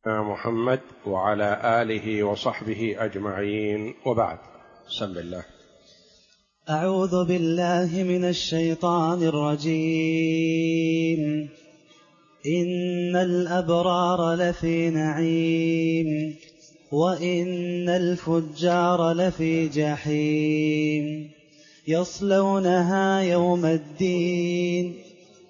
محمد وعلى آله وصحبه أجمعين، وبعد. بسم الله. أعوذ بالله من الشيطان الرجيم. إن الأبرار لفي نعيم وإن الفجار لفي جحيم يصلونها يوم الدين.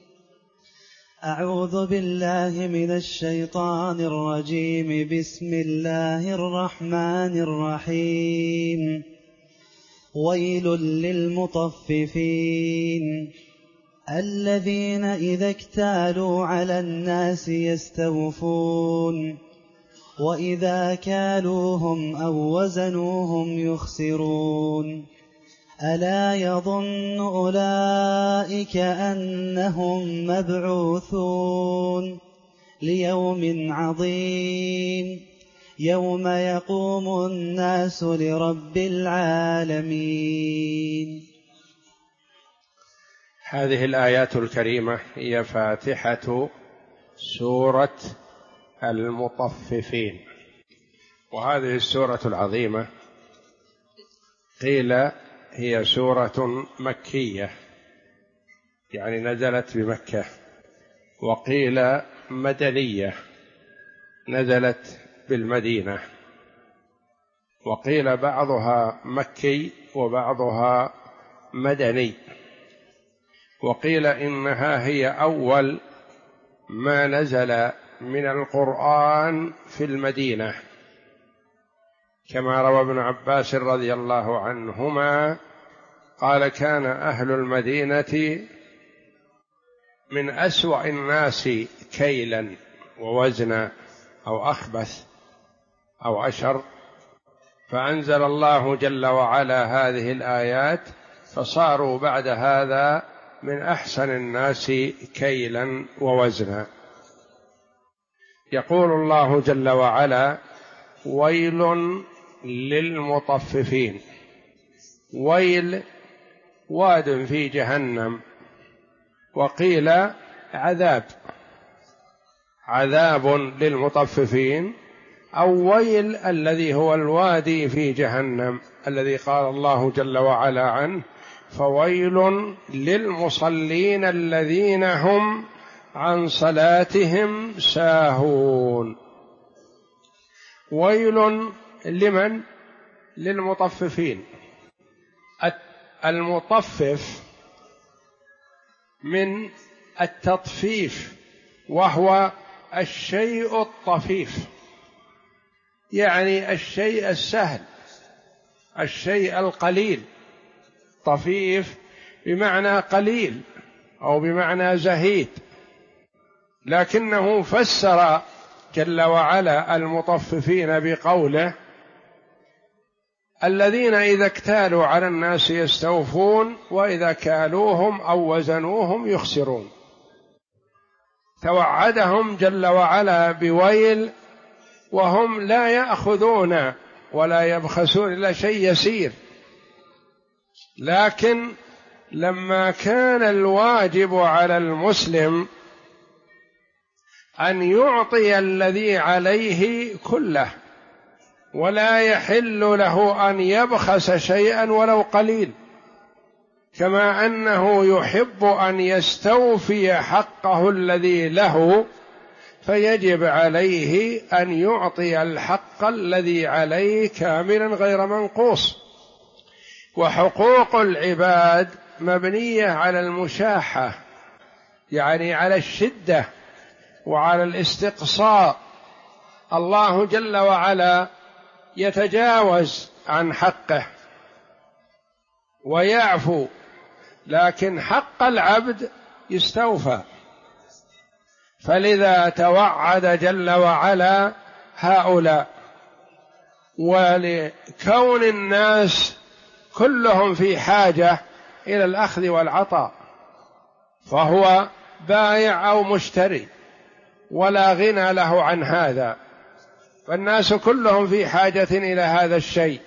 أعوذ بالله من الشيطان الرجيم. بسم الله الرحمن الرحيم. ويل للمطففين الذين إذا اكتالوا على الناس يستوفون وإذا كالوهم أو وزنوهم يخسرون. ألا يظن أولئك أنهم مبعوثون ليوم عظيم يوم يقوم الناس لرب العالمين. هذه الآيات الكريمة هي فاتحة سورة المطففين، وهذه السورة العظيمة قيل هي سورة مكية، يعني نزلت بمكة، وقيل مدنية نزلت بالمدينة، وقيل بعضها مكي وبعضها مدني، وقيل إنها هي أول ما نزل من القرآن في المدينة، كما روى ابن عباس رضي الله عنهما قال: كان أهل المدينة من أسوأ الناس كيلا ووزنا، أو أخبث أو أشر، فأنزل الله جل وعلا هذه الآيات فصاروا بعد هذا من أحسن الناس كيلا ووزنا. يقول الله جل وعلا: ويل للمطففين. ويل واد في جهنم، وقيل عذاب للمطففين، أو ويل الذي هو الوادي في جهنم الذي قال الله جل وعلا عنه: فويل للمصلين الذين هم عن صلاتهم ساهون. ويل لمن؟ للمطففين. المطفف من التطفيف، وهو الشيء الطفيف، يعني الشيء السهل، الشيء القليل. طفيف بمعنى قليل أو بمعنى زهيد، لكنه فسر جل وعلا المطففين بقوله: الذين إذا اكتالوا على الناس يستوفون وإذا كالوهم أو وزنوهم يخسرون. توعدهم جل وعلا بويل وهم لا يأخذون ولا يبخسون إلا شيء يسير، لكن لما كان الواجب على المسلم أن يعطي الذي عليه كله، ولا يحل له أن يبخس شيئا ولو قليل، كما أنه يحب أن يستوفي حقه الذي له، فيجب عليه أن يعطي الحق الذي عليه كاملا غير منقوص. وحقوق العباد مبنية على المشاحة، يعني على الشدة وعلى الاستقصاء. الله جل وعلا يتجاوز عن حقه ويعفو، لكن حق العبد يستوفى. فلذا توعد جل وعلا هؤلاء، ولكون الناس كلهم في حاجة إلى الأخذ والعطاء، فهو بائع أو مشتري ولا غنى له عن هذا، فالناس كلهم في حاجة إلى هذا الشيء.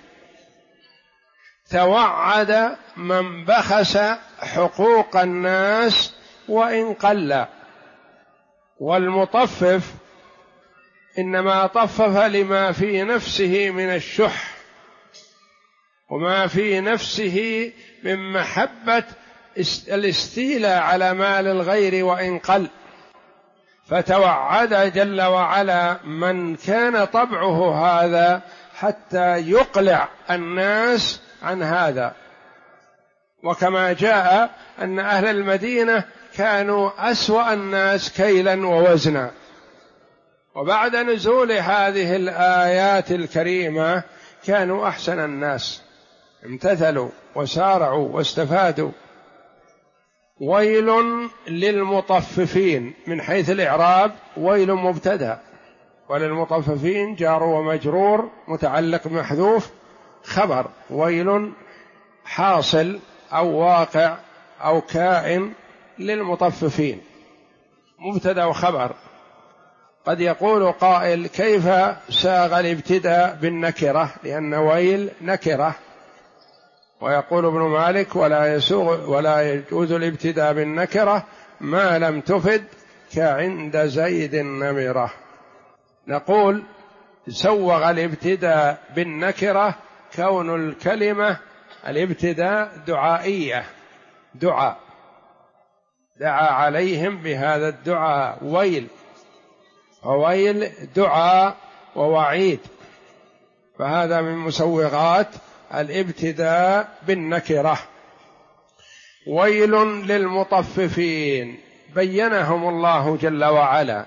توعد من بخس حقوق الناس وإن قل. والمطفف إنما طفف لما في نفسه من الشح وما في نفسه من محبة الاستيلاء على مال الغير وإن قل، فتوعد جل وعلا من كان طبعه هذا حتى يقلع الناس عن هذا. وكما جاء أن أهل المدينة كانوا أسوأ الناس كيلا ووزنا، وبعد نزول هذه الآيات الكريمة كانوا أحسن الناس، امتثلوا وسارعوا واستفادوا. ويل للمطففين من حيث الإعراب ويل مبتدأ، وللمطففين جار ومجرور متعلق محذوف خبر، ويل حاصل أو واقع أو كائن للمطففين مبتدأ وخبر. قد يقول قائل كيف ساغ الابتداء بالنكرة لأن ويل نكرة، ويقول ابن مالك ولا يجوز الابتداء بالنكرة ما لم تفد كعند زيد النمرة. نقول سوغ الابتداء بالنكرة كون الكلمة الابتداء دعائية، دعاء دعا عليهم بهذا الدعاء ويل، وويل دعاء ووعيد، فهذا من مسوغات الابتداء بالنكرة. ويل للمطففين بينهم الله جل وعلا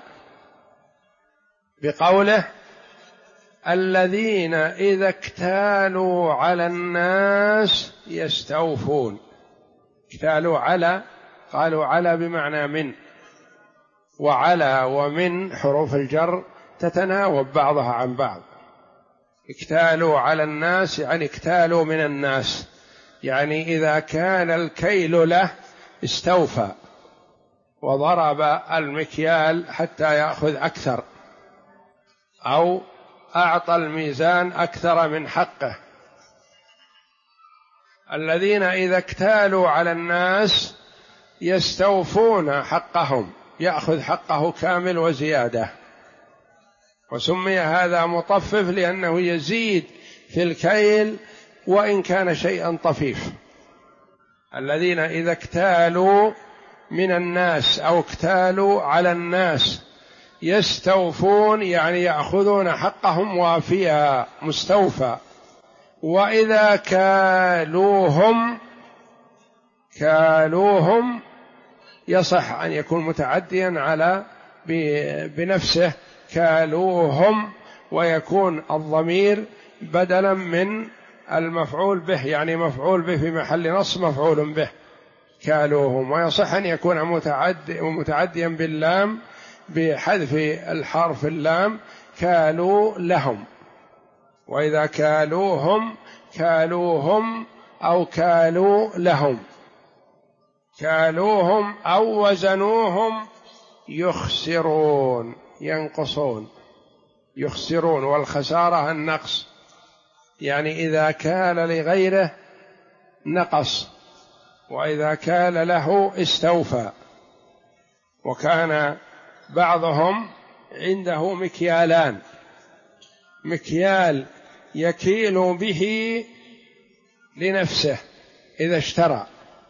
بقوله الذين إذا اكتالوا على الناس يستوفون. اكتالوا على، قالوا على بمعنى من، وعلى ومن حروف الجر تتناوب بعضها عن بعض. اكتالوا على الناس يعني اكتالوا من الناس، يعني إذا كان الكيل له استوفى وضرب المكيال حتى يأخذ أكثر، أو أعطى الميزان أكثر من حقه. الذين إذا اكتالوا على الناس يستوفون حقهم، يأخذ حقه كامل وزيادة. وسمي هذا مطفف لأنه يزيد في الكيل وإن كان شيئا طفيف. الذين إذا اكتالوا من الناس أو اكتالوا على الناس يستوفون يعني يأخذون حقهم وافيا مستوفى. وإذا كالوهم، كالوهم يصح أن يكون متعديا على بنفسه كالوهم، ويكون الضمير بدلا من المفعول به، يعني مفعول به في محل نصب مفعول به كالوهم. ويصح أن يكون متعديا باللام بحذف الحرف اللام كالوا لهم. وإذا كالوهم، كالوهم أو كالوا لهم، كالوهم أو وزنوهم يخسرون، ينقصون، يخسرون، والخسارة النقص، يعني إذا كال لغيره نقص، وإذا كال له استوفى. وكان بعضهم عنده مكيالان، مكيال يكيل به لنفسه إذا اشترى،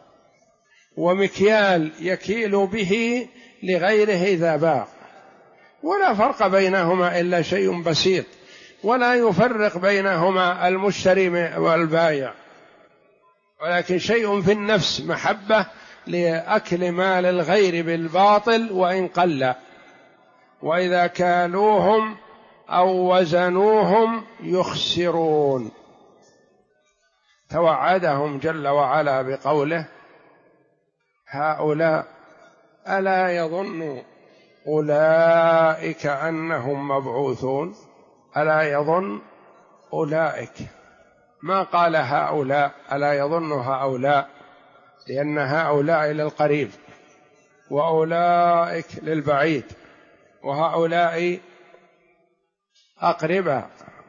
ومكيال يكيل به لغيره إذا باع، ولا فرق بينهما إلا شيء بسيط، ولا يفرق بينهما المشتري والبائع، ولكن شيء في النفس، محبة لأكل مال الغير بالباطل وإن قل. وإذا كالوهم أو وزنوهم يخسرون. توعدهم جل وعلا بقوله هؤلاء ألا يظن أولئك أنهم مبعوثون. ألا يظن أولئك، ما قال هؤلاء، ألا يظن هؤلاء، لأن هؤلاء للقريب وأولئك للبعيد، وهؤلاء أقرباء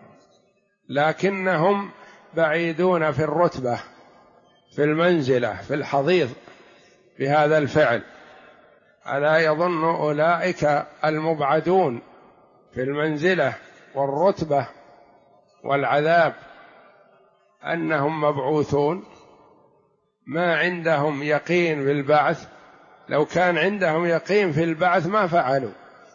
لكنهم بعيدون في الرتبة، في المنزلة، في الحضيض بهذا الفعل. ألا يظن أولئك المبعدون في المنزلة والرتبة والعذاب أنهم مبعوثون، ما عندهم يقين بالبعث. لو كان عندهم يقين في البعث ما فعلوا،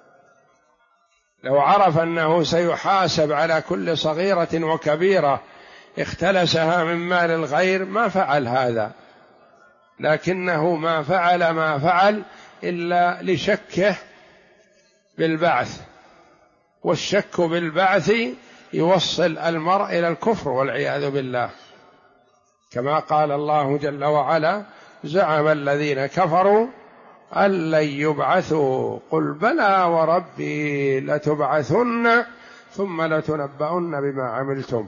لو عرف أنه سيحاسب على كل صغيرة وكبيرة اختلسها من مال الغير ما فعل هذا، لكنه ما فعل إلا لشكه بالبعث، والشك بالبعث يوصل المرء إلى الكفر والعياذ بالله، كما قال الله جل وعلا: زعم الذين كفروا أن لن يبعثوا قل بلى وربي لتبعثن ثم لتنبؤن بما عملتم.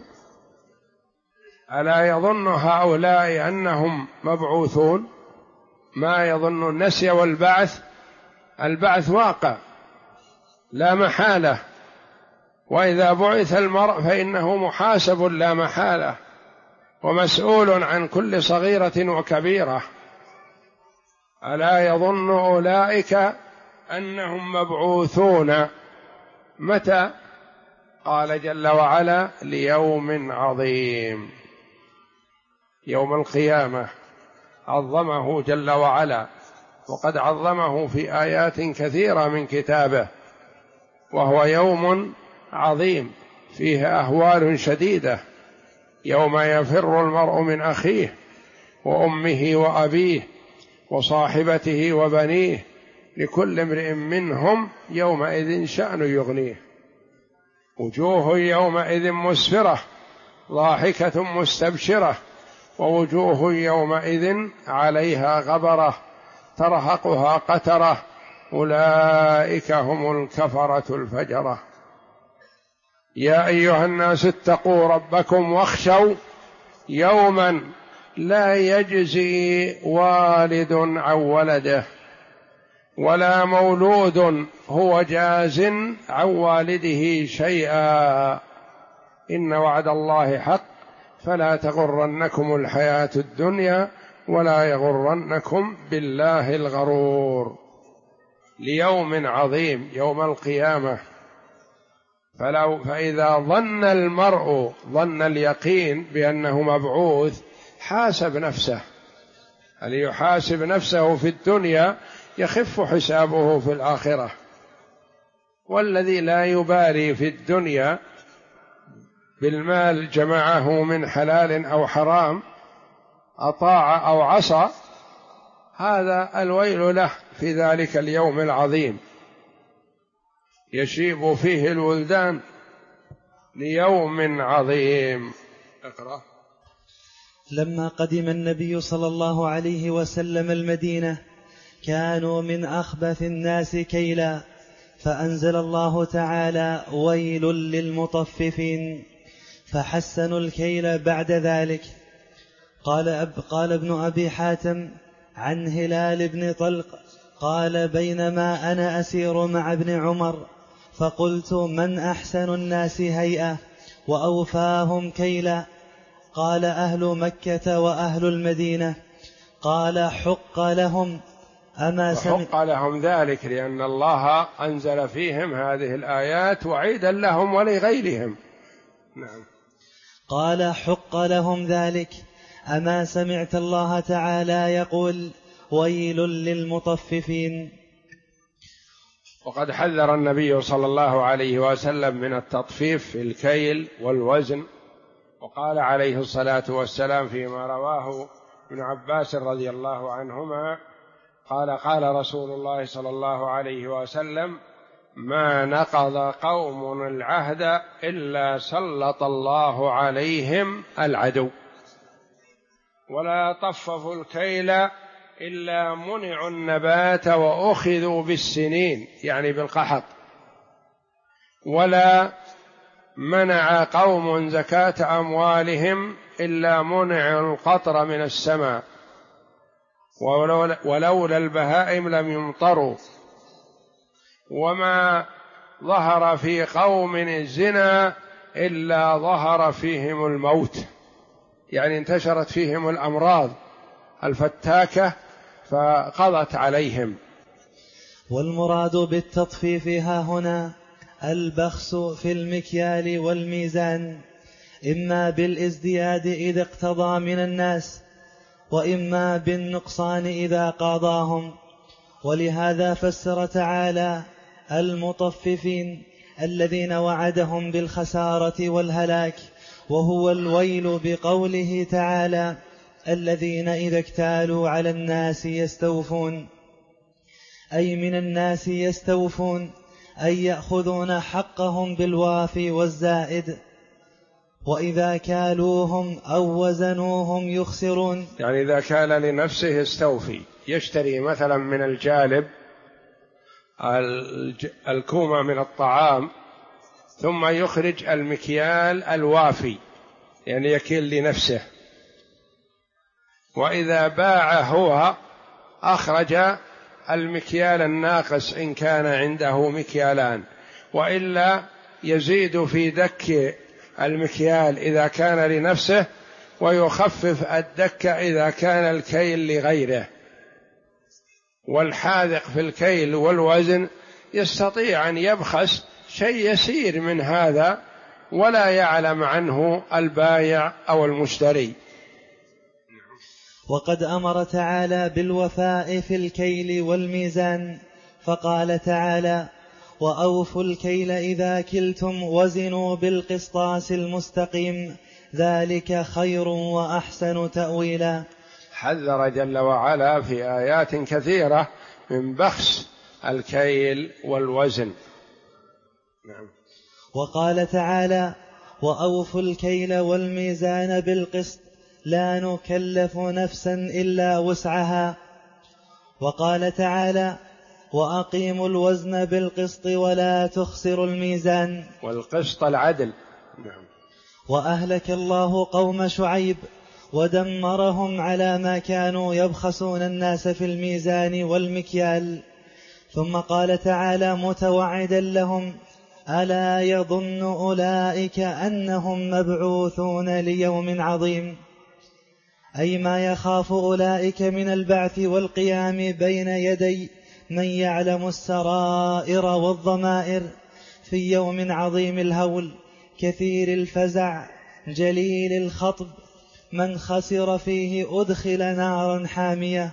ألا يظن هؤلاء أنهم مبعوثون؟ ما يظن النسي والبعث؟ البعث واقع لا محالة، وإذا بعث المرء فإنه محاسب لا محالة ومسؤول عن كل صغيرة وكبيرة. ألا يظن أولئك أنهم مبعوثون متى؟ قال جل وعلا: ليوم عظيم. يوم القيامة عظمه جل وعلا، وقد عظمه في آيات كثيرة من كتابه، وهو يوم عظيم فيه أهوال شديدة، يوم يفر المرء من أخيه وأمه وأبيه وصاحبته وبنيه لكل امرئ منهم يومئذ شأن يغنيه، وجوه يومئذ مسفرة ضاحكة مستبشرة، ووجوه يومئذ عليها غبرة ترهقها قترة، أولئك هم الكفرة الفجرة. يا أيها الناس اتقوا ربكم واخشوا يوما لا يجزي والد عن ولده ولا مولود هو جاز عن والده شيئا، إن وعد الله حق فلا تغرنكم الحياة الدنيا ولا يغرنكم بالله الغرور. ليوم عظيم يوم القيامة. فإذا ظن المرء ظن اليقين بأنه مبعوث حاسب نفسه، هل يحاسب نفسه في الدنيا يخف حسابه في الآخرة. والذي لا يبالي في الدنيا بالمال جمعه من حلال أو حرام، أطاع أو عصى، هذا الويل له في ذلك اليوم العظيم يشيب فيه الولدان. ليوم عظيم. اقرأ. لما قدم النبي صلى الله عليه وسلم المدينة كانوا من أخبث الناس كيلا، فأنزل الله تعالى: ويل للمطففين، فحسنوا الكيل بعد ذلك. قال ابن أبي حاتم عن هلال بن طلق قال: بينما أنا أسير مع ابن عمر فقلت: من أحسن الناس هيئة وأوفاهم كيلا؟ قال: أهل مكة وأهل المدينة. قال: حق لهم. حق لهم ذلك لأن الله أنزل فيهم هذه الآيات وعيدا لهم ولغيرهم. نعم. قال: حق لهم ذلك. أما سمعت الله تعالى يقول: ويل للمطففين؟ وقد حذر النبي صلى الله عليه وسلم من التطفيف في الكيل والوزن، وقال عليه الصلاة والسلام فيما رواه ابن عباس رضي الله عنهما قال: قال رسول الله صلى الله عليه وسلم: ما نقض قوم العهد إلا سلط الله عليهم العدو، ولا طففوا الكيل إلا منعوا النبات وأخذوا بالسنين، يعني بالقحط، ولا منع قوم زكاة أموالهم إلا منعوا القطر من السماء، ولولا البهائم لم يمطروا، وما ظهر في قوم الزنا إلا ظهر فيهم الموت، يعني انتشرت فيهم الأمراض الفتاكة فقضت عليهم. والمراد بالتطفيف ها هنا البخس في المكيال والميزان، إما بالازدياد إذا اقتضى من الناس، وإما بالنقصان إذا قاضاهم. ولهذا فسر تعالى المطففين الذين وعدهم بالخسارة والهلاك، وهو الويل، بقوله تعالى الذين إذا اكتالوا على الناس يستوفون، أي من الناس يستوفون، أي يأخذون حقهم بالوافي والزائد، وإذا كالوهم أو وزنوهم يخسرون. يعني إذا كال لنفسه يستوفي، يشتري مثلا من الجالب الكومة من الطعام ثم يخرج المكيال الوافي، يعني يكيل لنفسه، وإذا باع هو أخرج المكيال الناقص إن كان عنده مكيالان، وإلا يزيد في دك المكيال إذا كان لنفسه ويخفف الدك إذا كان الكيل لغيره. والحاذق في الكيل والوزن يستطيع أن يبخس شيء يسير من هذا ولا يعلم عنه البائع أو المشتري. وقد أمر تعالى بالوفاء في الكيل والميزان، فقال تعالى وأوفوا الكيل إذا كلتم وزنوا بالقسطاس المستقيم ذلك خير وأحسن تأويلا. حذر جل وعلا في آيات كثيرة من بخس الكيل والوزن. نعم. وقال تعالى وأوفوا الكيل والميزان بالقسط لا نكلف نفسا إلا وسعها. وقال تعالى وأقيموا الوزن بالقسط ولا تخسروا الميزان، والقسط العدل. نعم. وأهلك الله قوم شعيب ودمرهم على ما كانوا يبخسون الناس في الميزان والمكيال. ثم قال تعالى متوعدا لهم ألا يظن أولئك أنهم مبعوثون ليوم عظيم، أي ما يخاف أولئك من البعث والقيام بين يدي من يعلم السرائر والضمائر في يوم عظيم الهول كثير الفزع جليل الخطب، من خسر فيه أدخل نارا حامية.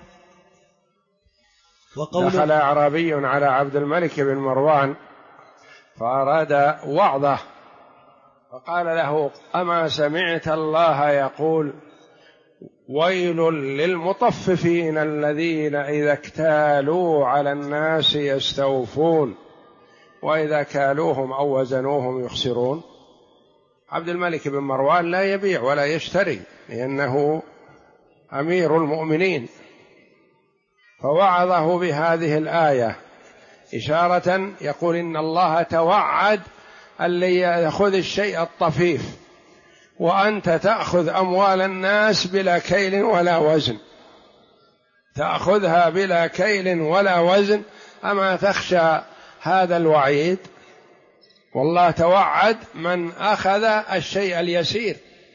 دخل أعرابي على عبد الملك بن مروان فأراد وعظه فقال له أما سمعت الله يقول ويل للمطففين الذين إذا اكتالوا على الناس يستوفون وإذا كالوهم أو وزنوهم يخسرون. عبد الملك بن مروان لا يبيع ولا يشتري لأنه أمير المؤمنين، فوعظه بهذه الآية إشارة يقول إن الله توعد اللي يأخذ الشيء الطفيف، وأنت تأخذ أموال الناس بلا كيل ولا وزن، تأخذها بلا كيل ولا وزن، أما تخشى هذا الوعيد؟ والله توعد من أخذ الشيء اليسير،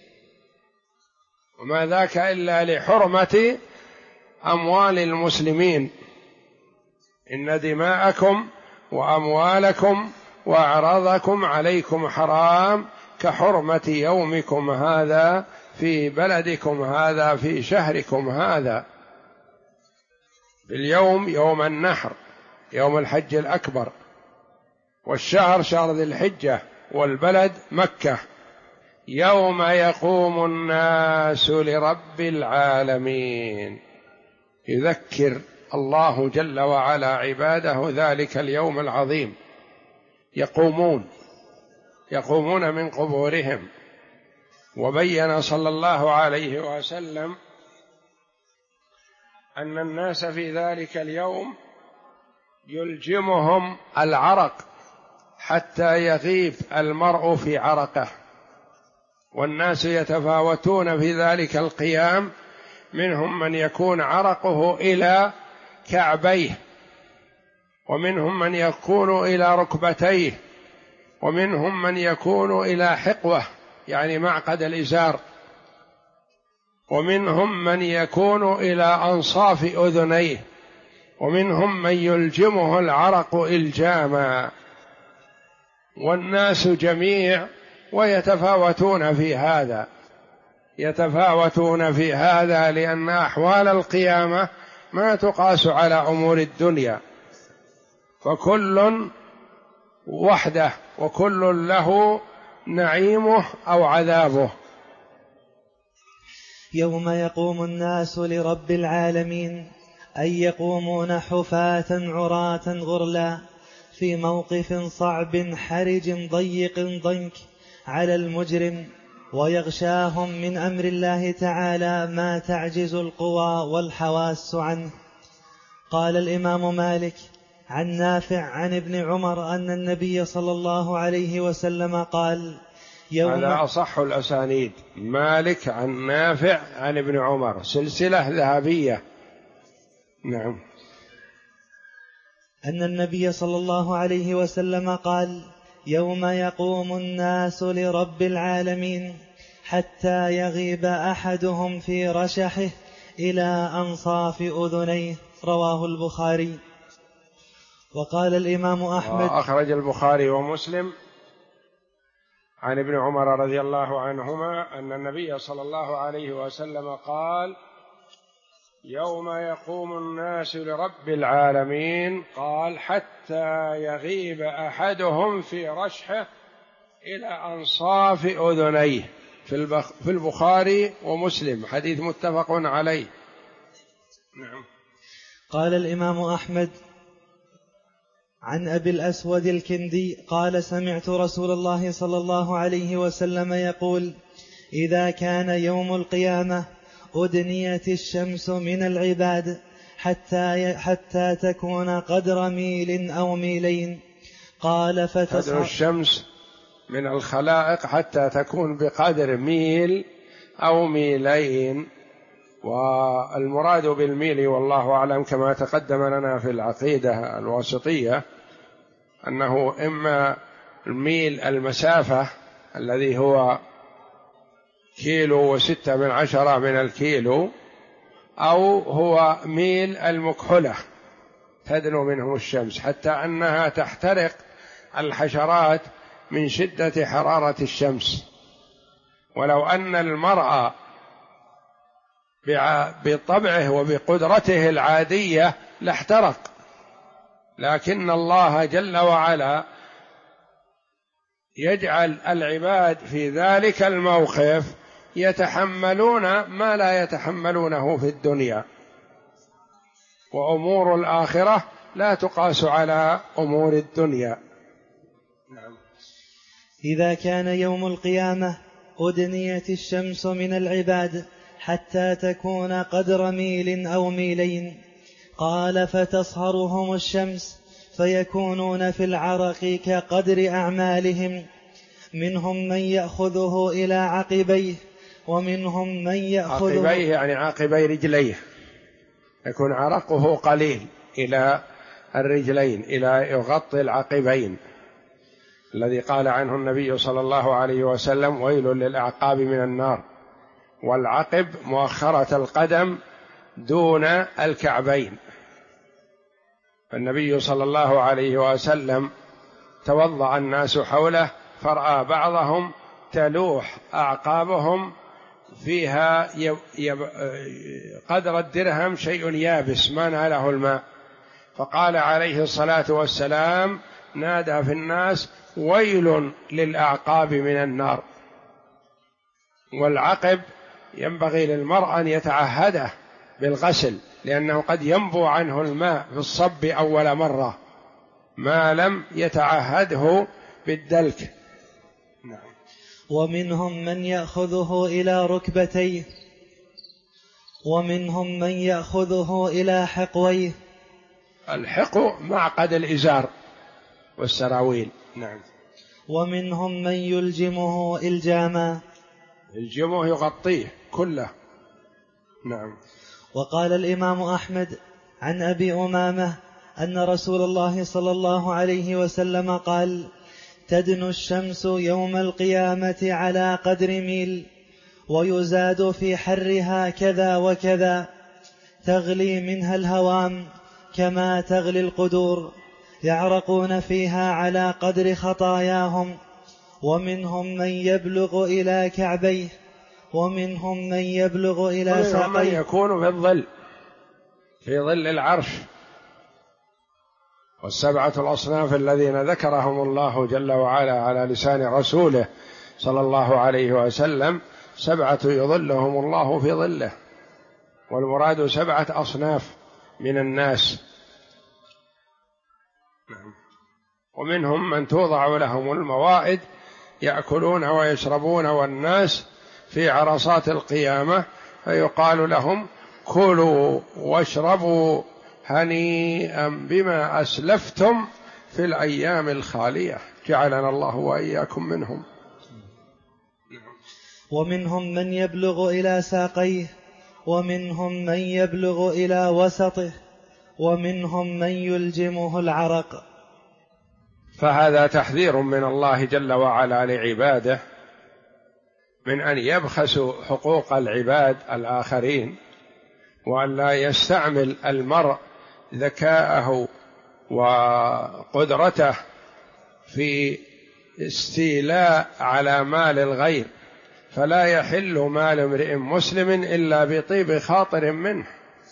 وما ذاك إلا لحرمة أموال المسلمين، إن دماءكم وأموالكم وأعراضكم عليكم حرام كحرمة يومكم هذا في بلدكم هذا في شهركم هذا. باليوم يوم النحر يوم الحج الأكبر، والشهر شهر ذي الحجة، والبلد مكة، يوم يقوم الناس لرب العالمين. يذكر الله جل وعلا عباده ذلك اليوم العظيم، يقومون من قبورهم. وبين صلى الله عليه وسلم أن الناس في ذلك اليوم يلجمهم العرق حتى يغيب المرء في عرقه، والناس يتفاوتون في ذلك القيام، منهم من يكون عرقه إلى كعبيه، ومنهم من يكون إلى ركبتيه، ومنهم من يكون إلى حقوه يعني معقد الإزار، ومنهم من يكون إلى أنصاف أذنيه، ومنهم من يلجمه العرق إلجاما. والناس جميع ويتفاوتون في هذا، يتفاوتون في هذا، لأن أحوال القيامة ما تقاس على أمور الدنيا، فكل وحده وكل له نعيمه أو عذابه. يوم يقوم الناس لرب العالمين أي يقومون حفاة عراة غرلا في موقف صعب حرج ضيق ضنك على المجرم، ويغشاهم من أمر الله تعالى ما تعجز القوى والحواس عنه. قال الإمام مالك عن نافع عن ابن عمر أن النبي صلى الله عليه وسلم قال هذا أصح الأسانيد، مالك عن نافع عن ابن عمر، سلسلة ذهبية. نعم. أن النبي صلى الله عليه وسلم قال يوم يقوم الناس لرب العالمين حتى يغيب أحدهم في رشحه إلى أنصاف أذنيه، رواه البخاري. وقال الإمام أحمد أخرج البخاري ومسلم عن ابن عمر رضي الله عنهما أن النبي صلى الله عليه وسلم قال يوم يقوم الناس لرب العالمين، قال حتى يغيب أحدهم في رشحه إلى أنصاف أذنيه، في البخاري ومسلم، حديث متفق عليه. نعم. قال الإمام أحمد عن أبي الأسود الكندي قال سمعت رسول الله صلى الله عليه وسلم يقول إذا كان يوم القيامة أدنيت الشمس من العباد حتى تكون قدر ميل أو ميلين، قال تدنو الشمس من الخلائق حتى تكون بقدر ميل أو ميلين، والمراد بالميل والله أعلم كما تقدم لنا في العقيدة الواسطية أنه إما الميل المسافة الذي هو 1.6 من الكيلو، أو هو ميل المكحلة تدنو منه الشمس، حتى أنها تحترق الحشرات من شدة حرارة الشمس. ولو أن المرء بطبعه وبقدرته العادية لاحترق، لكن الله جل وعلا يجعل العباد في ذلك الموقف يتحملون ما لا يتحملونه في الدنيا، وأمور الآخرة لا تقاس على أمور الدنيا. نعم. إذا كان يوم القيامة أدنيت الشمس من العباد حتى تكون قدر ميل أو ميلين، قال فتصهرهم الشمس فيكونون في العرق كقدر أعمالهم، منهم من يأخذه إلى عقبيه ومنهم من يأخذه عقبيه يعني عقبي رجليه، يكون عرقه قليل إلى الرجلين، إلى يغطي العقبين، الذي قال عنه النبي صلى الله عليه وسلم ويل للأعقاب من النار. والعقب مؤخرة القدم دون الكعبين. النبي صلى الله عليه وسلم توضأ الناس حوله فرأى بعضهم تلوح أعقابهم فيها قدر الدرهم شيء يابس ما ناله الماء، فقال عليه الصلاة والسلام نادى في الناس ويل للأعقاب من النار. والعقب ينبغي للمرء أن يتعهده بالغسل، لأنه قد ينبو عنه الماء في الصب أول مرة ما لم يتعهده بالدلك. نعم. ومنهم من يأخذه إلى ركبتيه ومنهم من يأخذه إلى حقويه. الحقو معقد الإزار والسراويل. نعم. ومنهم من يلجمه إلجاما، يلجمه يغطيه كله. نعم. وقال الإمام أحمد عن أبي أمامة أن رسول الله صلى الله عليه وسلم قال تدنو الشمس يوم القيامة على قدر ميل، ويزاد في حرها كذا وكذا، تغلي منها الهوام كما تغلي القدور، يعرقون فيها على قدر خطاياهم، ومنهم من يبلغ إلى كعبيه، ومنهم من يبلغ إلى ساقيه، ومنهم من يكون في الظل، في ظل العرش. والسبعة الأصناف الذين ذكرهم الله جل وعلا على لسان رسوله صلى الله عليه وسلم 7 يظلهم الله في ظله، والمراد 7 أصناف من الناس. ومنهم من توضع لهم الموائد يأكلون ويشربون، والناس في عرصات القيامة فيقال لهم كلوا واشربوا هنيئا بما أسلفتم في الأيام الخالية، جعلنا الله وإياكم منهم. ومنهم من يبلغ إلى ساقيه، ومنهم من يبلغ إلى وسطه، ومنهم من يلجمه العرق. فهذا تحذير من الله جل وعلا لعباده من أن يبخسوا حقوق العباد الآخرين، وأن لا يستعمل المرء ذكاءه وقدرته في استيلاء على مال الغير، فلا يحل مال امرئ مسلم إلا بطيب خاطر منه.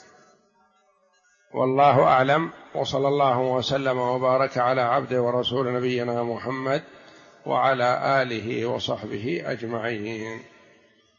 والله أعلم، وصلى الله وسلم وبارك على عبده ورسول نبينا محمد وعلى آله وصحبه أجمعين.